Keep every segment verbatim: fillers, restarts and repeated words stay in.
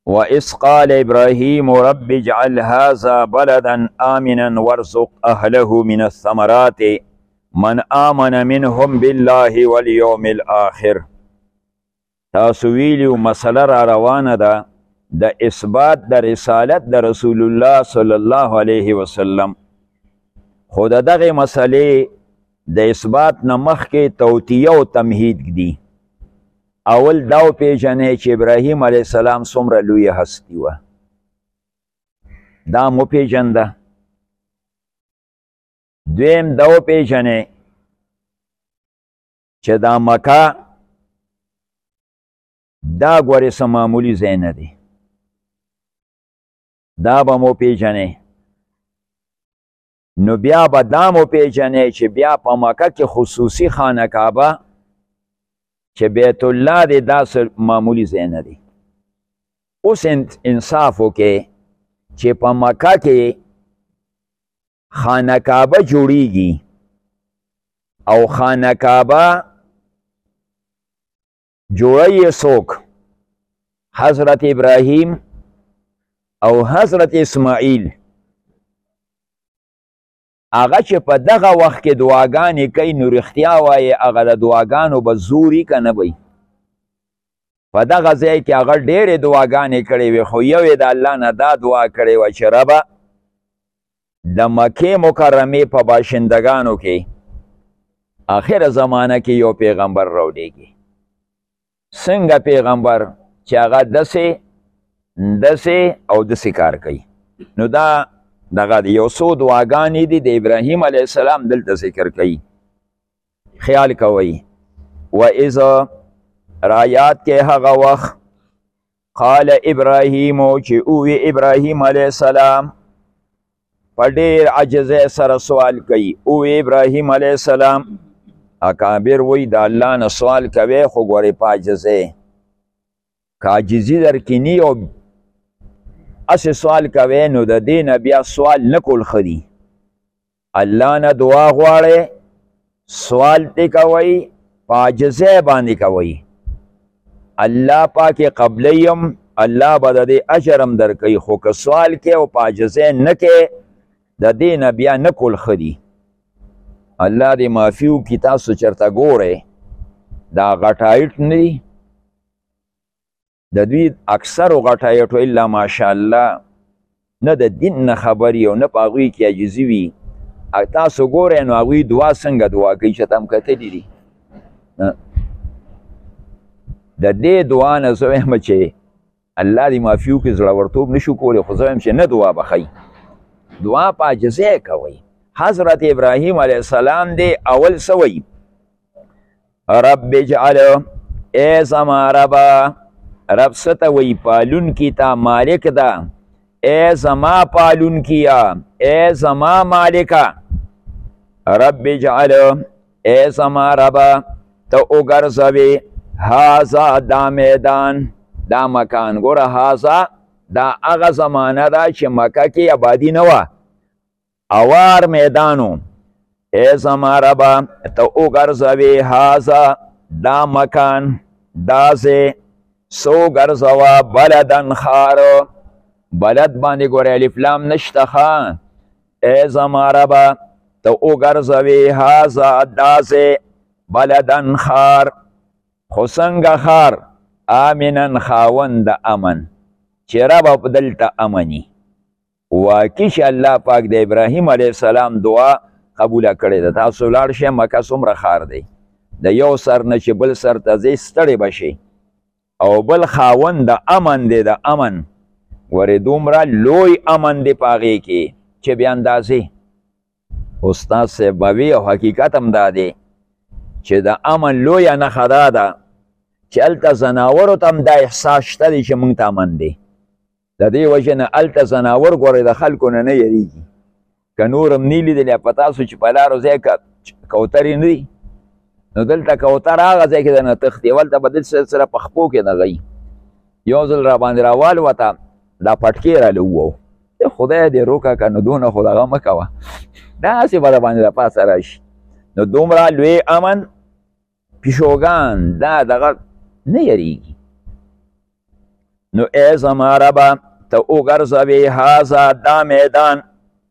وَإِذْ قَالَ إِبْرَاهِيمُ رَبِّ اجْعَلْ هَذَا بَلَدًا آمِنًا وَارْزُقْ أَهْلَهُ مِنَ الثَّمَرَاتِ مَنْ آمَنَ مِنْهُمْ بِاللَّهِ وَالْيَوْمِ الْآخِرِ. تاسو ویلیو مسله را روانه ده د اثبات د رسالت د رسول الله صلی الله علیه وسلم. خو د دغې مسلې د اثبات نه مخکې توطیه او تمهید دي. اول دا وپېژنئ چې ابراهیم علیه السلام څومره لویه هستي وه، دا مو پېژنده. دویم دا وپېژنئ چې دا مکه دا ګورې څه معمولي ځای نه دی، دا به مو پېژنئ. نو بیا به دا مو پېژنئ چې بیا په مکه کې خصوصي خانه کعبه چې بیت الله دی دا معمولی ځای نه دی. اوس انصاف وکړئ چې په مکه کې خانه کعبه جوړیږي او خانه کعبه جوړی څوک؟ حضرت ابراهیم او حضرت اسماعیل. هغه چې په دغه وخت کې دعاګانې کوي نو رښتیا وایي هغه د دعاګانو به زوري که نه وي؟ په دغه ځای کې هغه ډېرې دعاګانې کړې وې، خو یو یې د الله نه دا دعا کړې وه چې ربه د مکې مکرمې په باشندګانو کې آخره زمانه کې یو پیغمبر راولېږي. څنګه پیغمبر چې هغه داسې داسې او داسې کار کوي. نو دا دغه یو څو دعاګانې دي د ابراهیم علیه السلام دلته ذکر کوي. خیال کوئ. وَإِذَا رایات کې هغه وخت قال ابراهیم چې اووی ابراهیم علیه السلام په ډېر عجزۍ سره سوال کوي. اووی ابراهیم علیه السلام اکابر وی د الله نه سوال کوي خو ګورې په عجزۍ که عاجزي درکینی او اسې سوال کوي نو د دې نه بیا سوال نه کول ښه دي. الله نه دعا غواړئ سوال دې کوئ په عاجزۍ باندې کوئ. الله پاک قبلیم الله به د دې اجر هم درکوي، خو که سوال کې او په عاجزۍ نه کې د دې نه بیا نه کول ښه دي. الله دې معافي وکړي. تاسو چېرته ګورئ دا غټایټ نه دي، د دوی اکثرو غټایټو الا ماشاءالله نه د دین نه خبري او نه په هغوی کې عاجزي وي. تاسو ګورئ نو هغوی دعا څنګه دعا کوي چې ته هم کتلي دي. د دې دعا نه زه وایم چې الله دې معافي وکړي زړورتوب نه شو کولی، خو زه وایم چې نه دعا به ښایي، دعا په عاجزۍ کوئ. حضرت ابراهیم علیه السلام دی اول سوی رب اجعل ای زما ربا، رب ستا وی پالون کی تا مالک دا، ای زما پالون کیا ای زما مالکا. رب اجعل ای زما ربا تا اگرزوی هازا دا میدان دا مکان. گوره هازا دا اغا زمانه دا چې مکه کې آبادی نوا اوار میدانو. ای زما ربا تا اگرزوی هازا دا مکان دازه سو گرزوا بلدن خارو، بلد باندې ګورې الف لام نشته ښه. ای زما ربا تا اگرزوی هازا دازه بلدن خار، خو څنګه خار؟ آمنن خاوند امن چې ربا په دلته امني. واقعي چې الله پاک د ابراهیم علیه السلام دعا قبوله کړې ده. تاسو لاړ شئ مکه څومره ښار دی، د یو سر نه چې بل سر ته ځئ ستړی به شئ، او بل خاوند د امن دی، د امن ورې دومره لوی امن دی په هغې کې چې بې اندازې. استاد صاحب به وي او حقیقت هم دا دی چې د امن لویه نښه دا ده چې هلته ځناورو ته هم دا احساس شته دی چې موږ ته امن دی. د دې وجې نه هلته ځناور ګورئ د خلکو نه نه یریږي. که نور هم نه لیدلی په تاسو چې په لارو ځای کوترې نه دي، نو دلته کوتر هغه ځای کې درنه تښتي، ولته به دلته سره په خپو کې دغی. یو ځل را باندې راوالوته دا پټکې راله ووو، خدای دې روکه که نو دونه خو دغه مه کوه، داسې به د باندې د پاسه راشي. نو دومره لوی امن پیشوګان دا دغه نه یریږي. نو ای زما ربه ته وګرځوې هذا دا میدان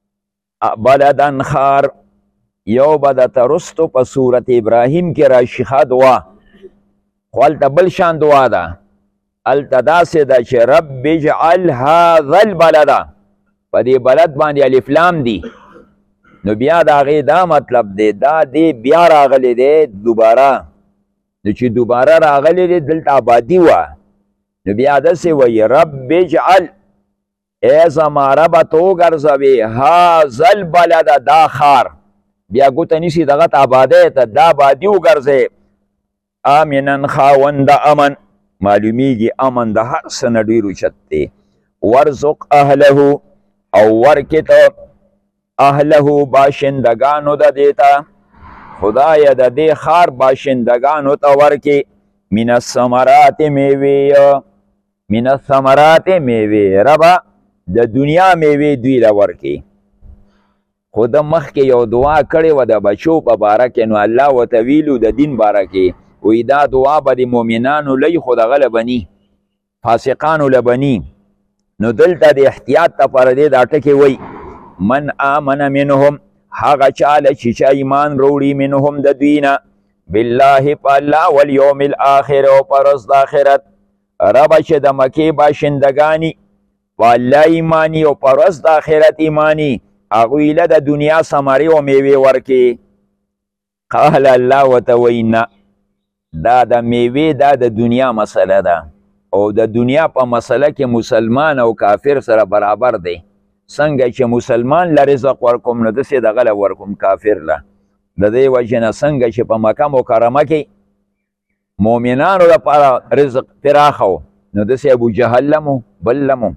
بلدن خار یو به درته رستو په صورت ابراهیم کې راشي ښه دعا خو هلته بل شان دعا ده هلته داسې ده چې رب اجعل هذا البلده په دې بلد باندې الف لام دي نو بیا د هغې دا مطلب دی دا دی بیا راغلی دی دوباره نو چې دوباره راغلی دی دلته آبادي وه نو بیا داسې وایي رب اجعل ای زما ربه ته وګرځوې هذا البلده دا ښار بیا ګوته نیسي دغه ته آبادۍ ته دا آبادي وګرځې آمنن خاوند امن معلومیږي امن د هر څه نه ډېر اوچت دی ورزق اهله او ورکې ته اهله باشندګانو د دې ته خدایه د دې ښار باشندګانو ته ورکې من الثمرات میوې من الثمرات میوې ربه د دنیا میوې دوی له ورکې خو د مخکې یو دعا کړې وه د بچو په باره کې نو الله ورته ویلو د دین باره کې وی دا دعا به د مؤمنانو لۍ خو دغه له بني فاسقانو له بني نو دلته د احتیاط دپاره دی دا ټکې وی من آمن منهم هغه چاله چې چا ایمان روړي منهم د دوی نه بالله په الله والیوم الاخر او په ورځ د آخرت ربه چې د مکې باشندګاني په الله ایماني او په ورځ د آخرت ایماني هغوی له د دنیا ثمرې او میوې ورکې قال الله ورته وایي نه دا د میوې دا د دنیا مسله ده او د دنیا په مسله کې مسلمان او کافر سره برابر دی څنګه چې مسلمان له رزق ورکوم نو داسې دغه له ورکوم کافر له د دې وجې نه څنګه چې په مکه مکرمه کې مؤمنانو لپاره رزق پراخه و نو داسې ابو جهل لمو بل لمو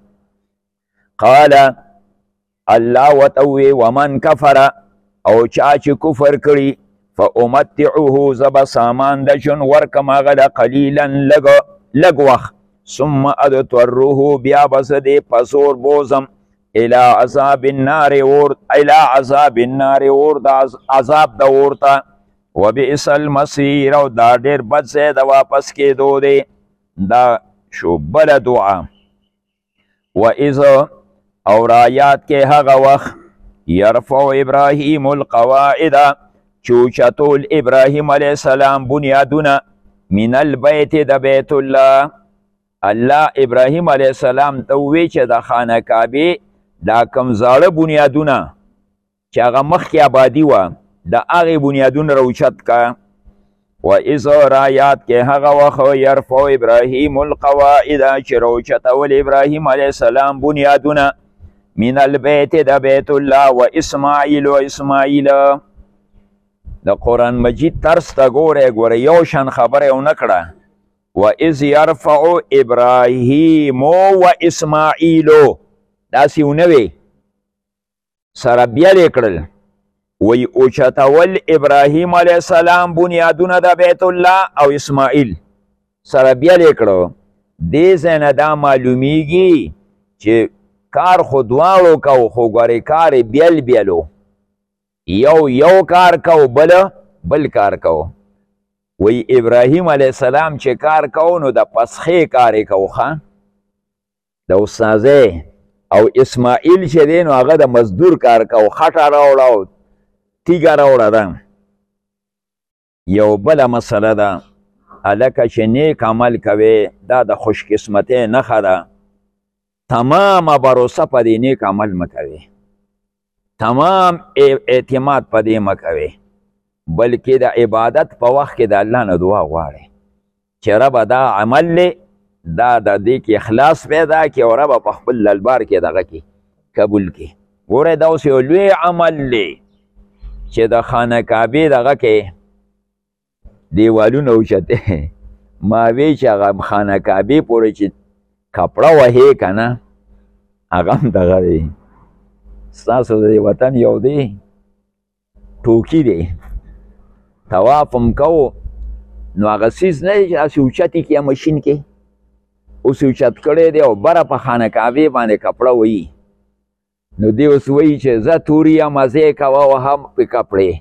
قال الله ورته ووی ومن کفر او چا چې کفر کړي فامتعه زه به سامان د ژوند ورکم هغه له قلیلا لږ وخت ثم اضطره بیا به زه دې په زور بوزم الى عذاب النار اور الى عذاب النار اور د عذاب د اور ته وبئس المصیر او دا ډېر بد ځای د واپس کېدو دی دا شو بله دعا واذ او رایات کې هغه وخت یرفع ابراهیم القواعد چې اوچتول ابراهیم علیه السلام بنیادونه من البیت د بیت الله الله ابراهیم علیه السلام ته ووی چې د خانه کعبې دا کم زاړه بنیادونه چې هغه مخکې آبادي وه د هغې بنیادونه راوچت که و اذ رایات کې هغه وخت یرفع ابراهیم القواعد چې راوچتول ابراهیم علیه السلام بنیادونه من البیت د بیت الله و اسماعیل و اسماعیل د قرآن مجید طرز ته ګوره ګوره یو شان خبره یې ونه کړه و اذ یرفع ابراهیم و اسماعیلو داسې ونه وی سره بیل یې کړل وی اوچتول ابراهیم علیه السلام بنیادونه د بیت الله او اسماعیل سره بیل یې کړو دې ځای نه دا معلومیږي چې کار خو دواړو کو خو ګورې کار یې بیل بیلو یو یو کار کو بل بل کار کو وی ابراهیم علیه السلام چې کار کو نو د پسخې کار یې کو ښه د استاذۍ او اسماعیل چې دی نو هغه د مزدور کار کو خټه راوړه او تیږه راوړه ده یو بله مسله ده هلکه چې نیک عمل کوې دا د خوش قسمتۍ نښه ده تمامه بروسه په دې نیک عمل مه کوې تمام اعتماد په دې مه کوې بلکې د عبادت په وخت کې د الله نه دعا غواړې چې ربه دا عمل دی دا د دې کې اخلاص پیدا کړي او ربه په خپل للبار کې دغه کې قبول کړي ګورئ دا اوس یو لوی عمل دی چې د خانه کعبې دغه کې دیوالونه اوچتې ما وی چې هغه خانه کعبې پورې چې کپړه وهې که نه هغه هم دغه دی ستاسو د وطن یو دی ټوکي دی طواف هم کوو نو هغه څیز نه دی چې داسې اوچت یې کړي مشین کې اوس اوچت کړی دی او بره په خانه کعبې باندې کپړه وهي نو دی اوس وایي چې زه توري یم مزې کوه وهم پې کپړې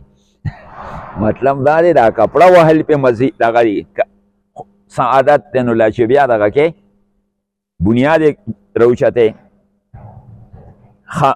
مطلب دا دی دا کپړه وهل پې مزې دغه دی سعادت دی نو لا چې بیا دغه کې بنیاد روچته خ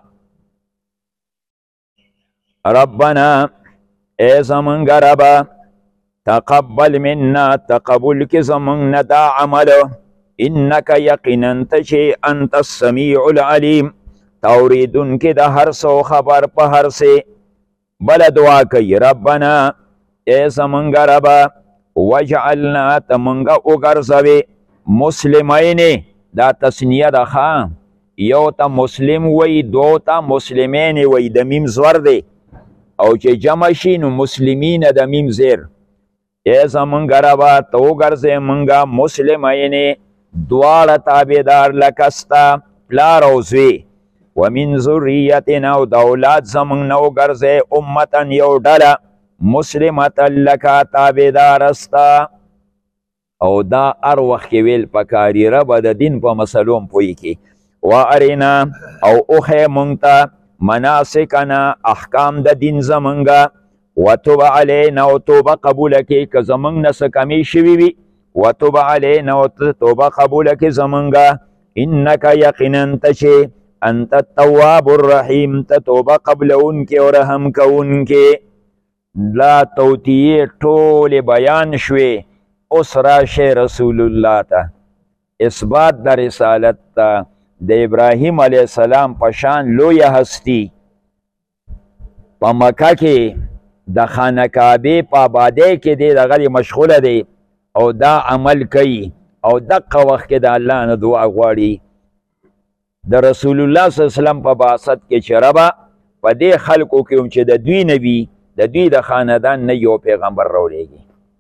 ربنا اے زمنگ ربا تقبل منا تقبل کی زمنگ دا عمل انکا یقینا تشی انت السمیع العلیم توریدن کی دا ہر سو خبر پا ہر سے بل دعا کئی ربنا اے زمنگ ربا وجعلنا تمنگا اگرزوی مسلمین دا تسنیه دا خان یو تا مسلم وی دو تا مسلمین وی دا میم زور دی او چې جمع شي نو مسلمین د میم زیر ای زمونږ ربا ته وګرځې مونږه مسلمین دواړه تابعدار لکه ستا پلار او زوی ومن ذریتنا او د اولاد زمونږ نه وګرځې امتا یو ډله مسلمتا لکه تابعدار ستا او دا هر وخت کې ویل پکاري ربه د دین په مسلو هم پوهېږي و ارینا او اوښیې مونږ ته مناسکنا احکام د دین زمونږه وتوب علینا او توبه قبوله کړي که زمونږ نه څه کمی شوي وي وتوب علینا او توبه قبوله کړي زمونږه انک یقینا ته چې انت التواب الرحیم ته توبه قبلونکې او رحم کوونکې لا توتیې ټولې بیان شوې اوس راشئ رسول الله ته اثبات د رسالت ته د ابراهیم علیه السلام په شان لویه هستی په مکه کې د خانه کعبې په آبادۍ کې دی دغه مشغوله دی او دا عمل کوي او دقه وخت کې د الله نه دعا غواړي د رسول الله صلی الله علیه وسلم په بعثت کې چې ربه په دې خلکو کې هم چې د دوی نه وي د دوی د خاندان نه یو پیغمبر راولېږي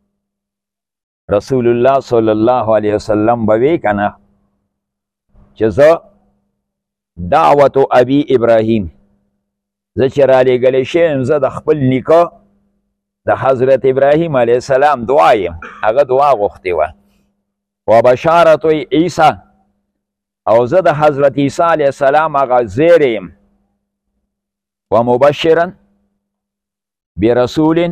رسول الله صلی الله علیه وسلم به وی کنه چې زه دعوت ابي ابراهیم زه چې رالیږلی شوی یم زه د خپل نیکه د حضرت ابراهیم علیه السلام دعا یم هغه دعا غوښتې وه و بشارت عیسی او زه د حضرت عیسی علیه السلام هغه زیر یم و مبشرا برسول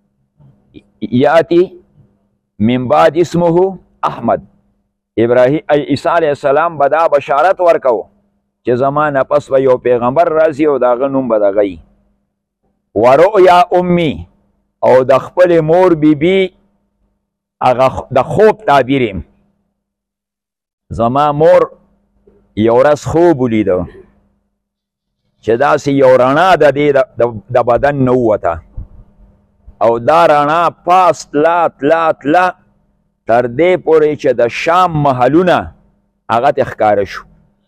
یاتی من بعد اسمه احمد ابراهیم عیسی علیه السلام به دا بشارت ورکو چې زما نه پس به یو پیغمبر راځي او د هغه نوم به دغه وي ورؤیا امي او د خپلې مور بیبي هغه د خوب تعبیر یم زما مور یو ورځ خوب ولیده چې داسې یو رڼا د دې د بدن نه ووته او دا رڼا پاس تلا تلا تلا تر دې پورې چې د شام محلونه هغه ته ښکاره شو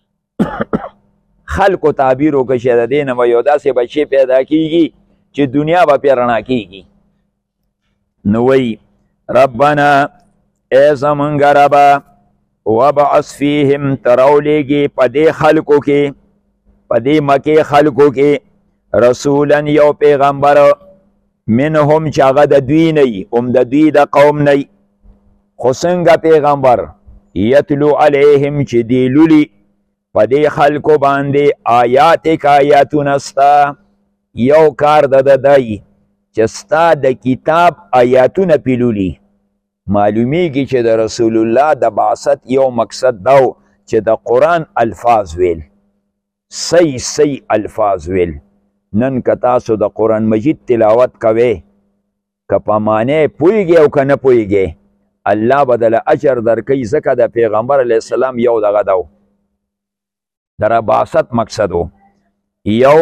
خلکو تعبیر وکړه چې د دې نه به یو داسې بچی پیدا کیږي چې دنیا به پرې رڼا کیږي نو وایي ربنا ای زمونږ ربه وبعث فیهم ته راولېږي په دې خلکو کې په دې مکې خلکو کې رسولا یو پیغمبر منهم چې هغه د دوی نه وي هم د دوی د قوم نه وي خو څنګه پیغمبر یتلو علیهم چې دی لولي په دې خلکو باندې آیات که آیاتونه ستا یو کار د ده دی چې ستا د کتاب آیاتونه پې لولي معلومیږي چې د رسول الله د بعثت یو مقصد دا و چې د قرآن الفاظ ویل صحیح صحیح الفاظ ویل نن که تاسو د قرآن مجید تلاوت کوئ که په معنی پوهیږئ او که نه پوهیږئ الله به دله اجر درکوي ځکه د پیغمبر علیه السلام یو دغه ده د بعثت مقصد و یو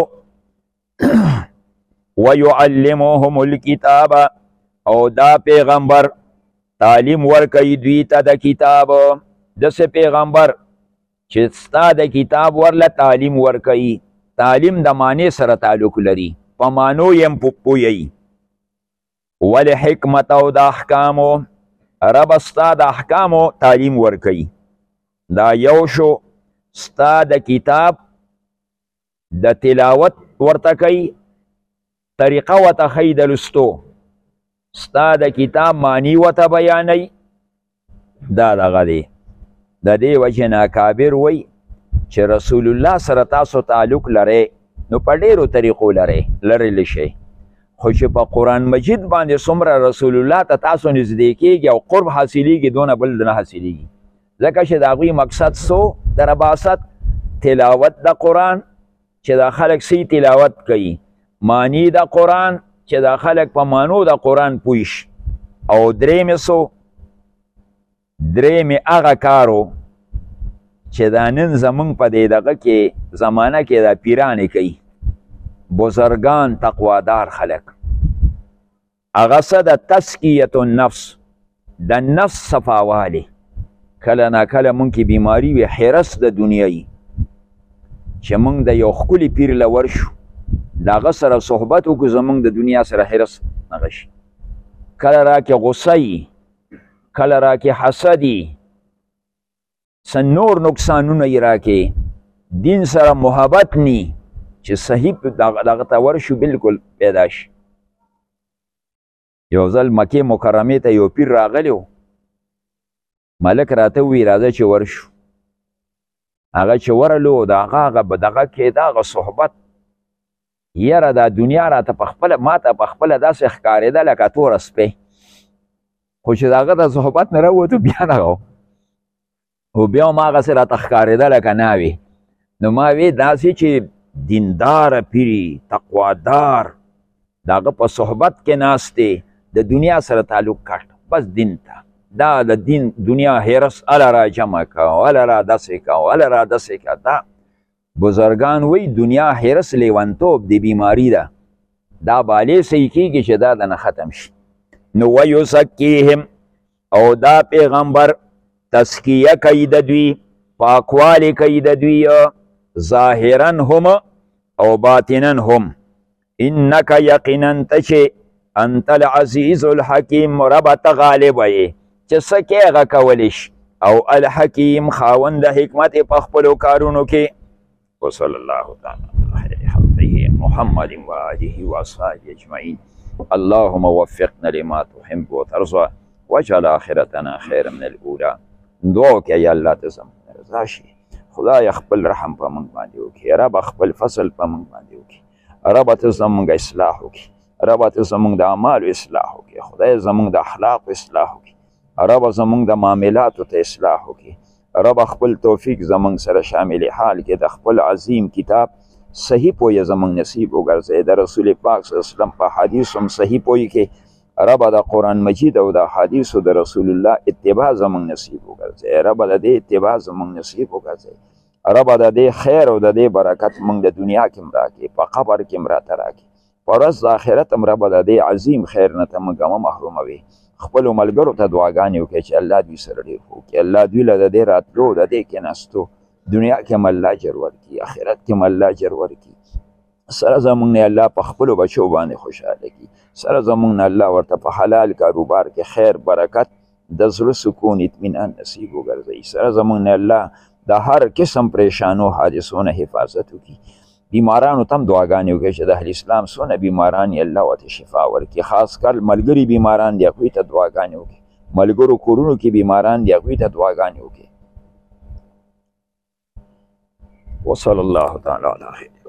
ویعلمهم الکتاب او دا پیغمبر تعلیم ورکوي دوی ته د کتاب داسې پیغمبر چې ستا د کتاب ورله تعلیم ورکوي تعلیم د معنی سره تعلق لري په معنو یم پوهیږي ولحکمت او د احکامو رب ستا د احکامو تعلیم ورکوي دا یو شو ستا د کتاب د تلاوت ورته کوي طریقه ورته ښیي د لوستو ستا د کتاب معنی ورته بیانوي دا دغه دی د دې وجې نه کابر وایي چې رسول الله سره تاسو تعلق لرئ نو په ډېرو طریقو لرئ لرلی شئ خو چې په قرآن مجید باندې څومره رسول الله ته تاسو نږدې کیږي او قرب حاصلیږي دونه بل نه حاصلیږي ځکه چې د هغوی مقصد سو د رباست تلاوت د قرآن چې دا خلک سی تلاوت کوي، معنی د قرآن چې دا خلک په معنو د قرآن پوه شي، او درېمې سو درېمې هغه کارو چې دا نن زمونږ په دې دغه کې زمانه کې دا پیرانې کوي، بزرگان تقوادار خلک، هغه څه د تزکیة النفس د نفس صفاوالی. کله ناکله مونږ کې بیماري وي حرص د دنیایي، چې مونږ د یو ښکلي پیر له ورشو د هغه سره صحبت وکړو، زمونږ د دنیا سره حرص هغه شي. کله راکې غصه یي، کله راکې حسد یي، څه نور نقصانونه یې راکې، دین سره محبت نی چې صحیح دغه ته ورشو بلکل پیدا شي. یو ځل مکې مکرمې ته یو پیر راغلی و، ملک راته وی راځه چې ورشو. هغه چې ورلو د هغه هغه به دغه کېده هغه صحبت، یاره دا دنیا راته پخپله ما ته پخپله داسې ښکارېده لکه توره سپی، خو چې د هغه د صحبت نه راووتو بیا دغه و، خو بیا هم هغسې راته ښکارېده لکه ناوې. نو ما وی داسې چې دینداره پیري تقوادار د هغه په صحبت کې ناست دی، د دنیا سره تعلق کټ بس دین ته، دا د دین دنیا حرص اله را جمع کا اله را دسې کا اله را دسې کا. دا بزرگان وی دنیا حرص لیونتوب دی بیماری ده، دا بالې صحیح کېږي چې دا دنه ختم شي. نو ویزکیهم او دا پیغمبر تزکیه کوي د دوی، پاکوالی کوي د دوی ظاهرا هم او باطنا هم. انک یقینا ته چې انت العزیز الحکیم رب ته غالب یې چې څه کې هغه کولی شي، او الحکیم خاوند د حکمت په خپلو کارونو کې. وصلی الله تعالی علی خلقه محمد و آله و اصحابه اجمعین. اللهم وفقنا لما تحب وترضى واجعل آخرتنا خیر من الاولى. دعا وکړه یا الله ته زموږ رضا شي، خدای خپل رحم په موږ باندې وکړي، رب خپل فضل په موږ باندې وکړي، رب ته زموږ اصلاح وکړي، رب ته زموږ د اعمالو اصلاح وکړي، خدای زموږ د اخلاقو اصلاح وکړي، رب زموږ د معاملاتو ته اصلاح وکړي، رب خپل توفیق زموږ سره شامل حال کې د خپل عظیم کتاب صحیح پوی زموږ نصیب وګرځي، د رسول پاک صلی الله علیه وسلم په حدیث هم صحیح پوی کې رب د قرآن مجید او د حدیثو د رسول الله اتباع زموږ نصیب وګرځي، رب د دې اتباع زموږ نصیب وګرځي، رب د دې خیر او د دې برکت موږ د دنیا کې هم راکړي، په قبر کې هم راته راکړي، په ورځ د آخرت هم رب د دې عظیم خیر نه ته موږ مه محروموي. خپلو ملګرو ته دعاګانې وکړئ چې الله دوی سره ډېر ښه وکړي، الله دوی له د دې راتلو د دې کېناستو دنیا کې هم الله اجر ورکړي، آخرت کې هم الله اجر ورکړي. سره زموږ نه الله په خپلو بچو باندې خوشحاله کړي، سره زموږ نه الله ورته په حلال کاروبار کې خیر برکت د زړه سکون اطمینان نصیب وګرځوي، سره زموږ نه الله د هر قسم پریشانو حادثو نه حفاظت وکړي. بیمارانو ته هم دعاګانې وکړئ چې د اهل اسلام څونه بیماران یې الله ورته شفا ورکړي، خاص کر ملګري بیماران دي هغوی ته دعاګانې وکړي، ملګرو کورونو کې بیماران دي هغوی ته دعاګانې وکړي. وصلی الله تعالی علی خیر.